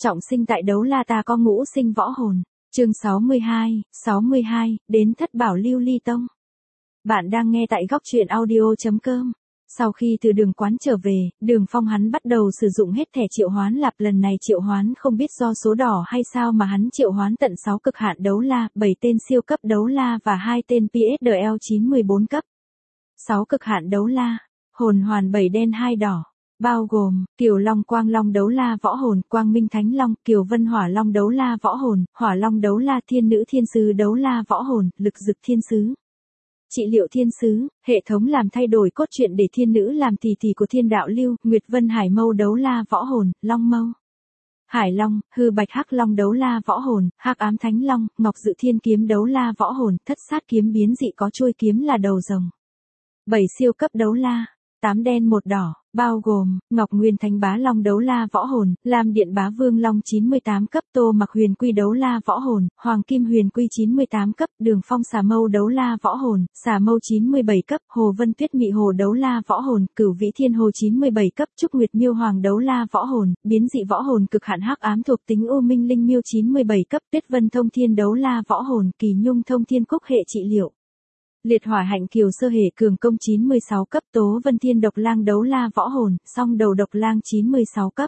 trọng sinh tại Đấu La ta có ngũ sinh võ hồn. Chương 62, đến Thất Bảo Lưu Ly Tông. Bạn đang nghe tại góc truyện audio.com. Sau khi từ Đường quán trở về, Đường Phong hắn bắt đầu sử dụng hết thẻ triệu hoán lạp, lần này triệu hoán không biết do số đỏ hay sao mà hắn triệu hoán tận 6 cực hạn đấu la, 7 tên siêu cấp đấu la và 2 tên PSDL 914 cấp. 6 cực hạn đấu la, hồn hoàn 7 đen 2 đỏ, bao gồm Kiều Long Quang Long đấu la võ hồn, Quang Minh Thánh Long, Kiều Vân Hỏa Long đấu la võ hồn, Hỏa Long đấu la Thiên Nữ Thiên Sứ đấu la võ hồn, Lực Dực Thiên Sứ. Trị liệu thiên sứ, hệ thống làm thay đổi cốt truyện để thiên nữ làm tỷ tỷ của Thiên Đạo Lưu, Nguyệt Vân Hải Mâu đấu la võ hồn, Long Mâu. Hải Long, Hư Bạch Hắc Long đấu la võ hồn, Hắc Ám Thánh Long, Ngọc Dự Thiên Kiếm đấu la võ hồn, Thất Sát Kiếm biến dị có chuôi kiếm là đầu rồng. 7 siêu cấp đấu la, 8 đen 1 đỏ, bao gồm Ngọc Nguyên Thánh Bá Long đấu la võ hồn, Lam Điện Bá Vương Long 98 cấp, Tô Mặc Huyền Quy đấu la võ hồn, Hoàng Kim Huyền Quy 98 cấp, Đường Phong Xà Mâu đấu la võ hồn, Xà Mâu 97 cấp, Hồ Vân Tuyết Mị Hồ đấu la võ hồn, Cửu Vĩ Thiên Hồ 97 cấp, Trúc Nguyệt Miêu Hoàng đấu la võ hồn, biến dị võ hồn cực hạn hắc ám thuộc tính U Minh Linh Miêu 97 cấp, Tuyết Vân Thông Thiên đấu la võ hồn, Kỳ Nhung Thông Thiên Cúc hệ trị liệu. Liệt Hỏa Hạnh Kiều Sơ Hề Cường Công 96 cấp, Tố Vân Thiên Độc Lang đấu la võ hồn, Song Đầu Độc Lang 96 cấp.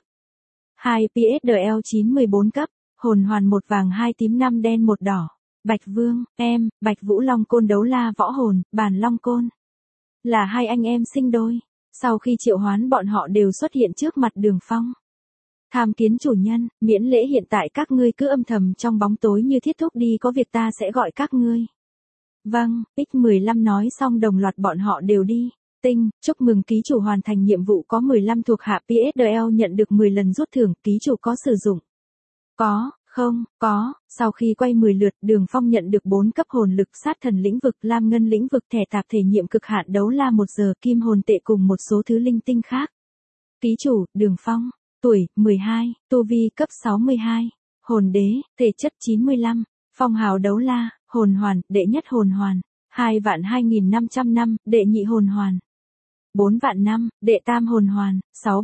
2 PSDL 914 cấp, hồn hoàn 1 vàng 2 tím 5 đen 1 đỏ. Bạch Vương, em, Bạch Vũ Long Côn đấu la võ hồn, Bàn Long Côn. Là hai anh em sinh đôi. Sau khi triệu hoán bọn họ đều xuất hiện trước mặt Đường Phong. Tham kiến chủ nhân, miễn lễ hiện tại các ngươi cứ âm thầm trong bóng tối như thiết thúc đi, có việc ta sẽ gọi các ngươi. Vâng, X15 nói xong đồng loạt bọn họ đều đi. Tinh, chúc mừng ký chủ hoàn thành nhiệm vụ, có 15 thuộc hạ PSDL nhận được 10 lần rút thưởng, ký chủ có sử dụng? Có, không, có. Sau khi quay 10 lượt, Đường Phong nhận được 4 cấp hồn lực sát thần lĩnh vực, lam ngân lĩnh vực, thẻ tạp thể nhiệm cực hạn đấu la 1 giờ, kim hồn tệ cùng một số thứ linh tinh khác. Ký chủ, Đường Phong, tuổi, 12, tu vi cấp 62, hồn đế, thể chất 95, phong hào đấu la, hồn hoàn, đệ nhất hồn hoàn, 2.2500 năm, đệ nhị hồn hoàn, 4 vạn năm, đệ tam hồn hoàn,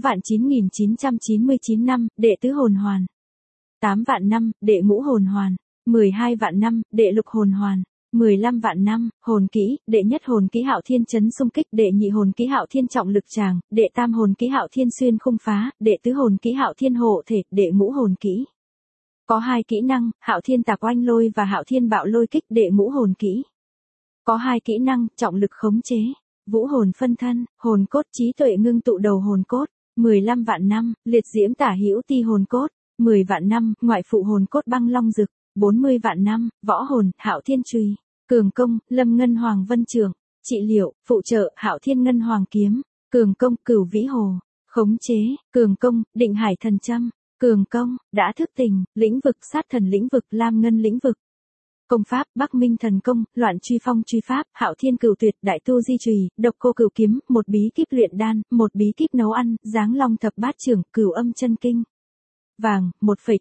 6.9999 năm, đệ tứ hồn hoàn, 8 vạn năm, đệ ngũ hồn hoàn, 12 vạn năm, đệ lục hồn hoàn, 15 vạn năm, hồn kỹ, đệ nhất hồn kỹ Hạo Thiên Chấn Xung Kích, đệ nhị hồn kỹ Hạo Thiên Trọng Lực Tràng, đệ tam hồn kỹ Hạo Thiên Xuyên Khung Phá, đệ tứ hồn kỹ Hạo Thiên Hộ Thể, đệ ngũ hồn kỹ. Có 2 kỹ năng, Hạo Thiên Tạc Oanh Lôi và Hạo Thiên Bạo Lôi Kích, đệ ngũ hồn kỹ. Có 2 kỹ năng, trọng lực khống chế, vũ hồn phân thân, hồn cốt trí tuệ ngưng tụ đầu hồn cốt, 15 vạn năm, liệt diễm tả hữu ti hồn cốt, 10 vạn năm, ngoại phụ hồn cốt băng long dực, 40 vạn năm, võ hồn, Hạo Thiên Chùy, cường công, Lâm Ngân Hoàng Vân Trường, trị liệu, phụ trợ, Hạo Thiên Ngân Hoàng Kiếm, cường công, Cửu Vĩ Hồ, khống chế, cường công, Định Hải Thần Châm. Cường công, đã thức tỉnh, lĩnh vực sát thần lĩnh vực, lam ngân lĩnh vực. Công pháp, Bắc Minh Thần Công, Loạn Truy Phong Truy Pháp, Hạo Thiên Cửu Tuyệt, Đại Tu Di Chùy, Độc Cô Cửu Kiếm, một bí kíp luyện đan, một bí kíp nấu ăn, Giáng Long Thập Bát Trưởng, Cửu Âm Chân Kinh. Vàng,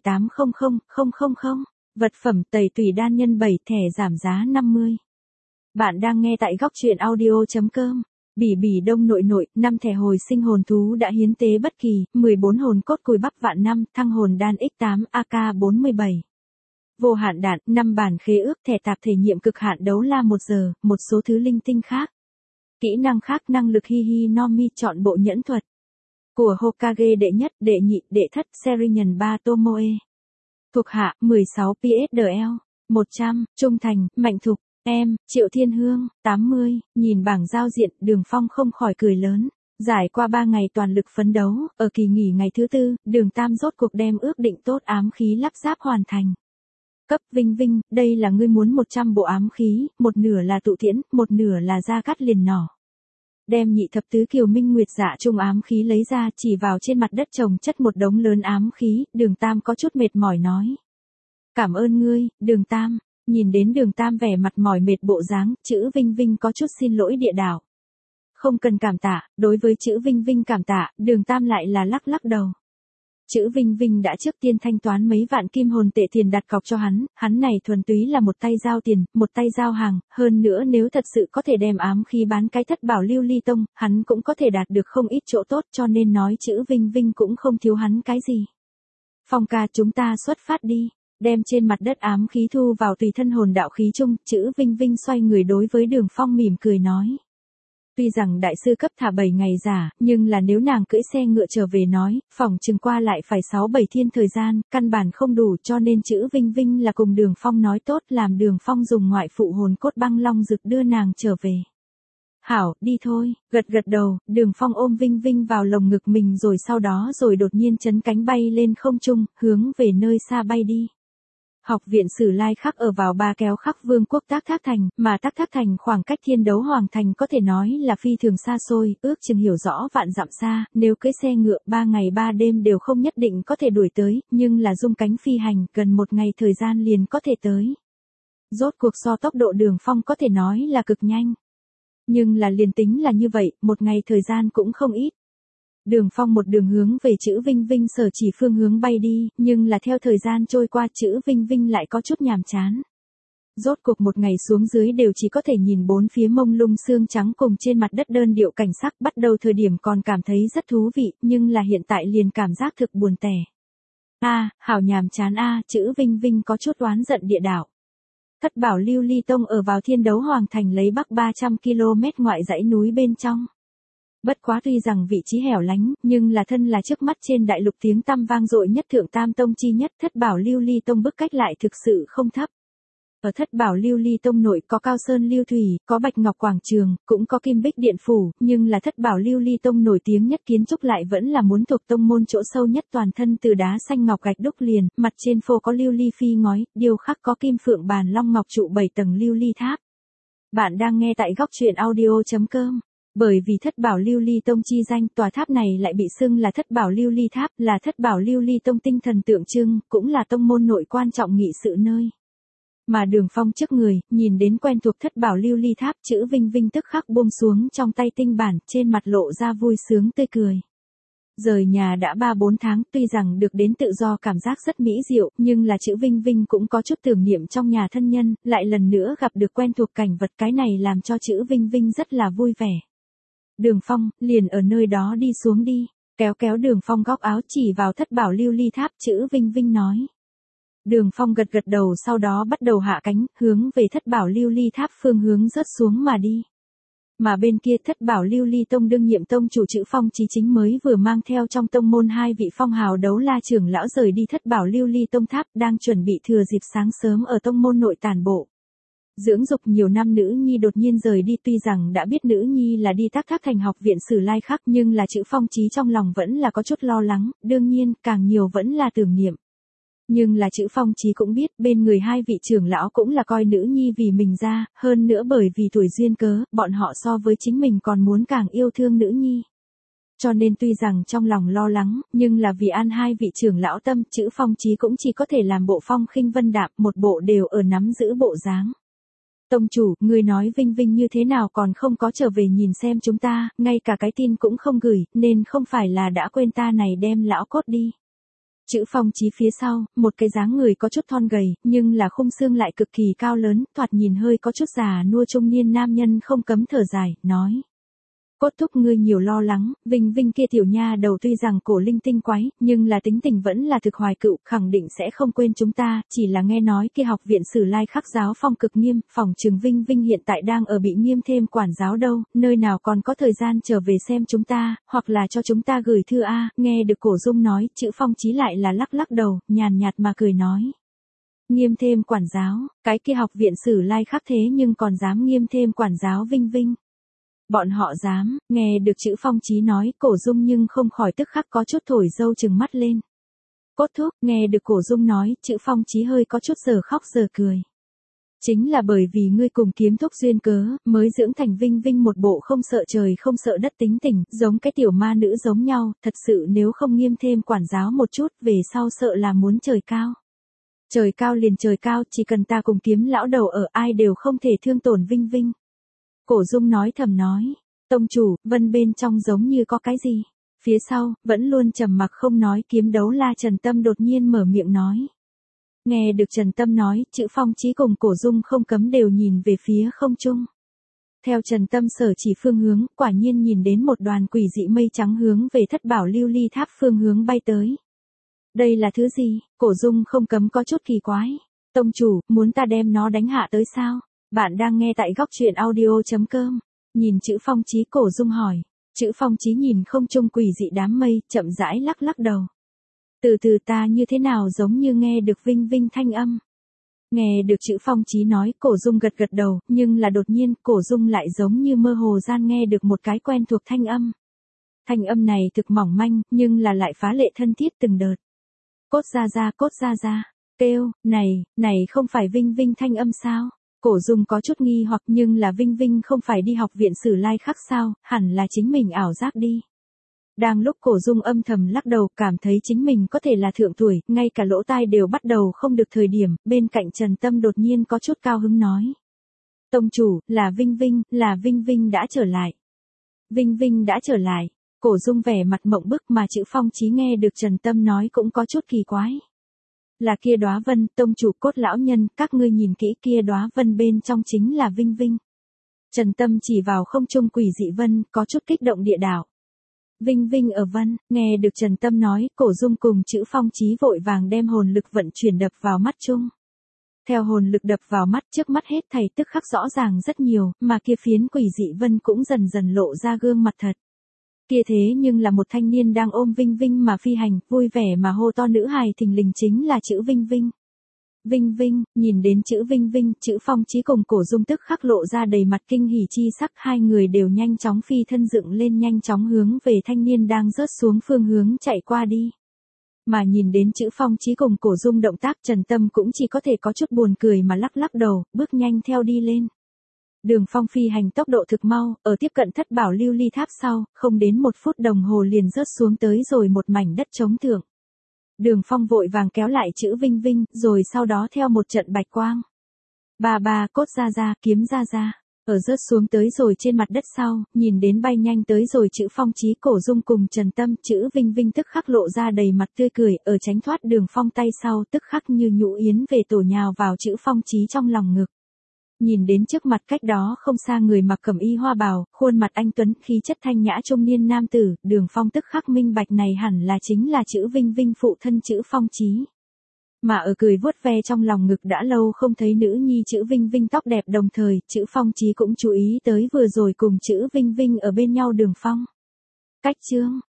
1,800000. Vật phẩm, Tẩy Tùy Đan nhân 7, thẻ giảm giá 50. Bạn đang nghe tại góc truyện audio.com. Bỉ Bỉ Đông Nội Nội, 5 thẻ hồi sinh hồn thú đã hiến tế bất kỳ, 14 hồn cốt cùi bắp vạn năm, thăng hồn đan X8, AK47. Vô hạn đạn, 5 bản khế ước, thẻ tạp thể nhiệm cực hạn đấu la 1 giờ, một số thứ linh tinh khác. Kỹ năng khác, năng lực Hihi no Mi, chọn bộ nhẫn thuật. Của Hokage đệ nhất, đệ nhị, đệ thất, Serinhân 3 Tomoe. Thuộc hạ, 16 PSDL, 100, trung thành, mạnh thục. Em, Triệu Thiên Hương, 80, nhìn bảng giao diện, Đường Phong không khỏi cười lớn. Giải qua 3 ngày toàn lực phấn đấu, ở kỳ nghỉ ngày thứ 4, Đường Tam rốt cuộc đem ước định tốt ám khí lắp ráp hoàn thành. Cấp Vinh Vinh, đây là ngươi muốn 100 bộ ám khí, một nửa là tụ tiễn, một nửa là gia cát liền nỏ. Đem nhị thập tứ Kiều Minh Nguyệt Dạ trung ám khí lấy ra, chỉ vào trên mặt đất trồng chất một đống lớn ám khí, Đường Tam có chút mệt mỏi nói. Cảm ơn ngươi, Đường Tam. Nhìn đến Đường Tam vẻ mặt mỏi mệt bộ dáng, chữ Vinh Vinh có chút xin lỗi địa đạo. Không cần cảm tạ, đối với chữ Vinh Vinh cảm tạ, Đường Tam lại là lắc lắc đầu. Chữ Vinh Vinh đã trước tiên thanh toán mấy vạn kim hồn tệ tiền đặt cọc cho hắn này thuần túy là một tay giao tiền, một tay giao hàng, hơn nữa nếu thật sự có thể đem ám khí bán cái Thất Bảo Lưu Ly Tông, hắn cũng có thể đạt được không ít chỗ tốt, cho nên nói chữ Vinh Vinh cũng không thiếu hắn cái gì. Phong ca, chúng ta xuất phát đi. Đem trên mặt đất ám khí thu vào tùy thân hồn đạo khí chung, chữ Vinh Vinh xoay người đối với Đường Phong mỉm cười nói. Tuy rằng đại sư cấp thả 7 ngày giả, nhưng là nếu nàng cưỡi xe ngựa trở về nói, phỏng chừng qua lại phải 6-7 thiên thời gian, căn bản không đủ, cho nên chữ Vinh Vinh là cùng Đường Phong nói tốt, làm Đường Phong dùng ngoại phụ hồn cốt băng long dược đưa nàng trở về. Hảo, đi thôi, gật gật đầu, Đường Phong ôm Vinh Vinh vào lồng ngực mình rồi sau đó rồi đột nhiên chấn cánh bay lên không trung, hướng về nơi xa bay đi. Học viện Sử Lai Khắc ở vào Ba Kéo Khắc Vương quốc Tác Thác Thành, mà Tác Thác Thành khoảng cách Thiên Đấu Hoàng Thành có thể nói là phi thường xa xôi, ước chừng hiểu rõ vạn dặm xa, nếu cưỡi xe ngựa 3 ngày 3 đêm đều không nhất định có thể đuổi tới, nhưng là dung cánh phi hành, gần 1 ngày thời gian liền có thể tới. Rốt cuộc so tốc độ Đường Phong có thể nói là cực nhanh. Nhưng là liền tính là như vậy, 1 ngày thời gian cũng không ít. Đường Phong một đường hướng về chữ Vinh Vinh sở chỉ phương hướng bay đi, nhưng là theo thời gian trôi qua chữ Vinh Vinh lại có chút nhàm chán. Rốt cuộc 1 ngày xuống dưới đều chỉ có thể nhìn 4 phía mông lung xương trắng cùng trên mặt đất đơn điệu cảnh sắc, bắt đầu thời điểm còn cảm thấy rất thú vị, nhưng là hiện tại liền cảm giác thực buồn tẻ. Hảo nhàm chán chữ Vinh Vinh có chút oán giận địa đạo. Thất bảo Lưu Ly Tông ở vào Thiên Đấu Hoàng Thành lấy bắc 300 km ngoại dãy núi bên trong. Bất quá tuy rằng vị trí hẻo lánh, nhưng là thân là trước mắt trên đại lục tiếng tăm vang dội nhất thượng tam tông chi nhất, Thất bảo Lưu Ly Tông bức cách lại thực sự không thấp. Ở Thất bảo Lưu Ly Tông nội có Cao Sơn Lưu Thủy, có Bạch Ngọc Quảng Trường, cũng có Kim Bích Điện Phủ, nhưng là Thất bảo Lưu Ly Tông nổi tiếng nhất kiến trúc lại vẫn là muốn thuộc tông môn chỗ sâu nhất, toàn thân từ đá xanh ngọc gạch đúc liền, mặt trên phô có lưu ly phi ngói, điêu khắc có kim phượng bàn long ngọc trụ 7 tầng lưu ly tháp. Bạn đang nghe tại góc truyện audio.com. Bởi vì Thất bảo Lưu Ly Tông chi danh, tòa tháp này lại bị xưng là Thất bảo Lưu Ly Tháp, là Thất bảo Lưu Ly Tông tinh thần tượng trưng, cũng là tông môn nội quan trọng nghị sự nơi. Mà Đường Phong trước người, nhìn đến quen thuộc Thất bảo Lưu Ly Tháp, chữ Vinh Vinh tức khắc buông xuống trong tay tinh bản, trên mặt lộ ra vui sướng tươi cười. Rời nhà đã 3-4 tháng, tuy rằng được đến tự do cảm giác rất mỹ diệu, nhưng là chữ Vinh Vinh cũng có chút tưởng niệm trong nhà thân nhân, lại lần nữa gặp được quen thuộc cảnh vật, cái này làm cho chữ Vinh Vinh rất là vui vẻ. Đường Phong, liền ở nơi đó đi xuống đi, kéo Đường Phong góc áo chỉ vào Thất bảo Lưu Ly Tháp, chữ Vinh Vinh nói. Đường Phong gật gật đầu, sau đó bắt đầu hạ cánh, hướng về Thất bảo Lưu Ly Tháp phương hướng rớt xuống mà đi. Mà bên kia Thất bảo Lưu Ly Tông đương nhiệm tông chủ chữ Phong Chí chính mới vừa mang theo trong tông môn 2 vị phong hào đấu la trưởng lão rời đi Thất bảo Lưu Ly Tông tháp, đang chuẩn bị thừa dịp sáng sớm ở tông môn nội tản bộ. Dưỡng dục nhiều năm nữ nhi đột nhiên rời đi, tuy rằng đã biết nữ nhi là đi Tác Thác Thành học viện Sử Lai Khắc, nhưng là chữ Phong Chí trong lòng vẫn là có chút lo lắng, đương nhiên, càng nhiều vẫn là tưởng niệm. Nhưng là chữ Phong Chí cũng biết, bên người 2 vị trưởng lão cũng là coi nữ nhi vì mình ra, hơn nữa bởi vì tuổi duyên cớ, bọn họ so với chính mình còn muốn càng yêu thương nữ nhi. Cho nên tuy rằng trong lòng lo lắng, nhưng là vì an 2 vị trưởng lão tâm, chữ Phong Chí cũng chỉ có thể làm bộ phong khinh vân đạm, một bộ đều ở nắm giữ bộ dáng. Tông chủ, người nói Vinh Vinh như thế nào còn không có trở về nhìn xem chúng ta, ngay cả cái tin cũng không gửi, nên không phải là đã quên ta này đem lão cốt đi. Chữ Phong Chí phía sau, một cái dáng người có chút thon gầy, nhưng là khung xương lại cực kỳ cao lớn, thoạt nhìn hơi có chút già nua trung niên nam nhân không cấm thở dài, nói. Cốt thúc ngươi nhiều lo lắng, Vinh Vinh kia tiểu nha đầu tuy rằng cổ linh tinh quái, nhưng là tính tình vẫn là thực hoài cựu, khẳng định sẽ không quên chúng ta, chỉ là nghe nói kia học viện Sử Lai Khắc giáo phong cực nghiêm, phòng trường Vinh Vinh hiện tại đang ở bị nghiêm thêm quản giáo đâu, nơi nào còn có thời gian trở về xem chúng ta, hoặc là cho chúng ta gửi thư nghe được Cổ Dung nói, chữ Phong Chí lại là lắc lắc đầu, nhàn nhạt mà cười nói. Nghiêm thêm quản giáo, cái kia học viện Sử Lai Khắc thế nhưng còn dám nghiêm thêm quản giáo Vinh Vinh. Bọn họ dám, nghe được chữ Phong Chí nói, Cổ Dung nhưng không khỏi tức khắc có chút thổi dâu trừng mắt lên. Cốt thúc, nghe được Cổ Dung nói, chữ Phong Chí hơi có chút giờ khóc giờ cười. Chính là bởi vì ngươi cùng Kiếm thúc duyên cớ, mới dưỡng thành Vinh Vinh một bộ không sợ trời không sợ đất tính tình, giống cái tiểu ma nữ giống nhau, thật sự nếu không nghiêm thêm quản giáo một chút, về sau sợ là muốn trời cao. Trời cao liền trời cao, chỉ cần ta cùng Kiếm lão đầu ở, ai đều không thể thương tổn Vinh Vinh. Cổ Dung nói thầm nói, tông chủ, vân bên trong giống như có cái gì. Phía sau, vẫn luôn trầm mặc không nói Kiếm đấu la Trần Tâm đột nhiên mở miệng nói. Nghe được Trần Tâm nói, chữ Phong Chí cùng Cổ Dung không cấm đều nhìn về phía không trung. Theo Trần Tâm sở chỉ phương hướng, quả nhiên nhìn đến một đoàn quỷ dị mây trắng hướng về Thất bảo Lưu Ly Tháp phương hướng bay tới. Đây là thứ gì? Cổ Dung không cấm có chút kỳ quái. Tông chủ, muốn ta đem nó đánh hạ tới sao? Bạn đang nghe tại góc truyện audio.com. Nhìn chữ Phong Chí, Cổ Dung hỏi. Chữ Phong Chí nhìn không trung quỷ dị đám mây, chậm rãi lắc lắc đầu. Từ từ, ta như thế nào giống như nghe được vinh vinh thanh âm. Nghe được chữ Phong Chí nói, Cổ Dung gật gật đầu, nhưng là đột nhiên, Cổ Dung lại giống như mơ hồ gian nghe được một cái quen thuộc thanh âm. Thanh âm này thực mỏng manh, nhưng là lại phá lệ thân thiết từng đợt. Cốt ra ra, kêu, này không phải Vinh Vinh thanh âm sao? Cổ Dung có chút nghi hoặc, nhưng là Vinh Vinh không phải đi học viện Sử Lai Khắc sao, hẳn là chính mình ảo giác đi. Đang lúc Cổ Dung âm thầm lắc đầu, cảm thấy chính mình có thể là thượng tuổi, ngay cả lỗ tai đều bắt đầu không được thời điểm, bên cạnh Trần Tâm đột nhiên có chút cao hứng nói. Tông chủ, là Vinh Vinh đã trở lại. Vinh Vinh đã trở lại. Cổ Dung vẻ mặt mộng bức, mà chữ Phong Chí nghe được Trần Tâm nói cũng có chút kỳ quái. Là kia đóa vân, tông chủ, Cốt lão nhân, các ngươi nhìn kỹ kia đóa vân bên trong chính là Vinh Vinh. Trần Tâm chỉ vào không trung quỷ dị vân, có chút kích động địa đạo. Vinh Vinh ở vân, nghe được Trần Tâm nói, Cổ Dung cùng chữ Phong Chí vội vàng đem hồn lực vận chuyển đập vào mắt chung. Theo hồn lực đập vào mắt, trước mắt hết thảy tức khắc rõ ràng rất nhiều, mà kia phiến quỷ dị vân cũng dần dần lộ ra gương mặt thật. Kia thế nhưng là một thanh niên đang ôm Vinh Vinh mà phi hành, vui vẻ mà hô to nữ hài thình lình chính là chữ Vinh Vinh. Vinh Vinh, nhìn đến chữ Vinh Vinh, chữ Phong Chí cùng Cổ Dung tức khắc lộ ra đầy mặt kinh hỉ chi sắc, hai người đều nhanh chóng phi thân dựng lên, nhanh chóng hướng về thanh niên đang rớt xuống phương hướng chạy qua đi. Mà nhìn đến chữ Phong Chí cùng Cổ Dung động tác, Trần Tâm cũng chỉ có thể có chút buồn cười mà lắc lắc đầu, bước nhanh theo đi lên. Đường Phong phi hành tốc độ thực mau, ở tiếp cận thất bảo lưu ly tháp sau, không đến 1 phút đồng hồ liền rớt xuống tới rồi một mảnh đất trống thượng. Đường Phong vội vàng kéo lại chữ Vinh Vinh, rồi sau đó theo một trận bạch quang. Ba, cốt ra, kiếm ra. Ở rớt xuống tới rồi trên mặt đất sau, nhìn đến bay nhanh tới rồi chữ Phong Chí, Cổ Dung cùng Trần Tâm, chữ Vinh Vinh tức khắc lộ ra đầy mặt tươi cười, ở tránh thoát Đường Phong tay sau, tức khắc như nhũ yến về tổ nhào vào chữ Phong Chí trong lòng ngực. Nhìn đến trước mặt cách đó không xa người mặc cẩm y hoa bào, khuôn mặt anh tuấn, khí chất thanh nhã trung niên nam tử, Đường Phong tức khắc minh bạch này hẳn là chính là chữ Vinh Vinh phụ thân chữ Phong Chí. Mà ở cười vuốt ve trong lòng ngực đã lâu không thấy nữ nhi chữ Vinh Vinh tóc đẹp, đồng thời, chữ Phong Chí cũng chú ý tới vừa rồi cùng chữ Vinh Vinh ở bên nhau Đường Phong. Cách chương,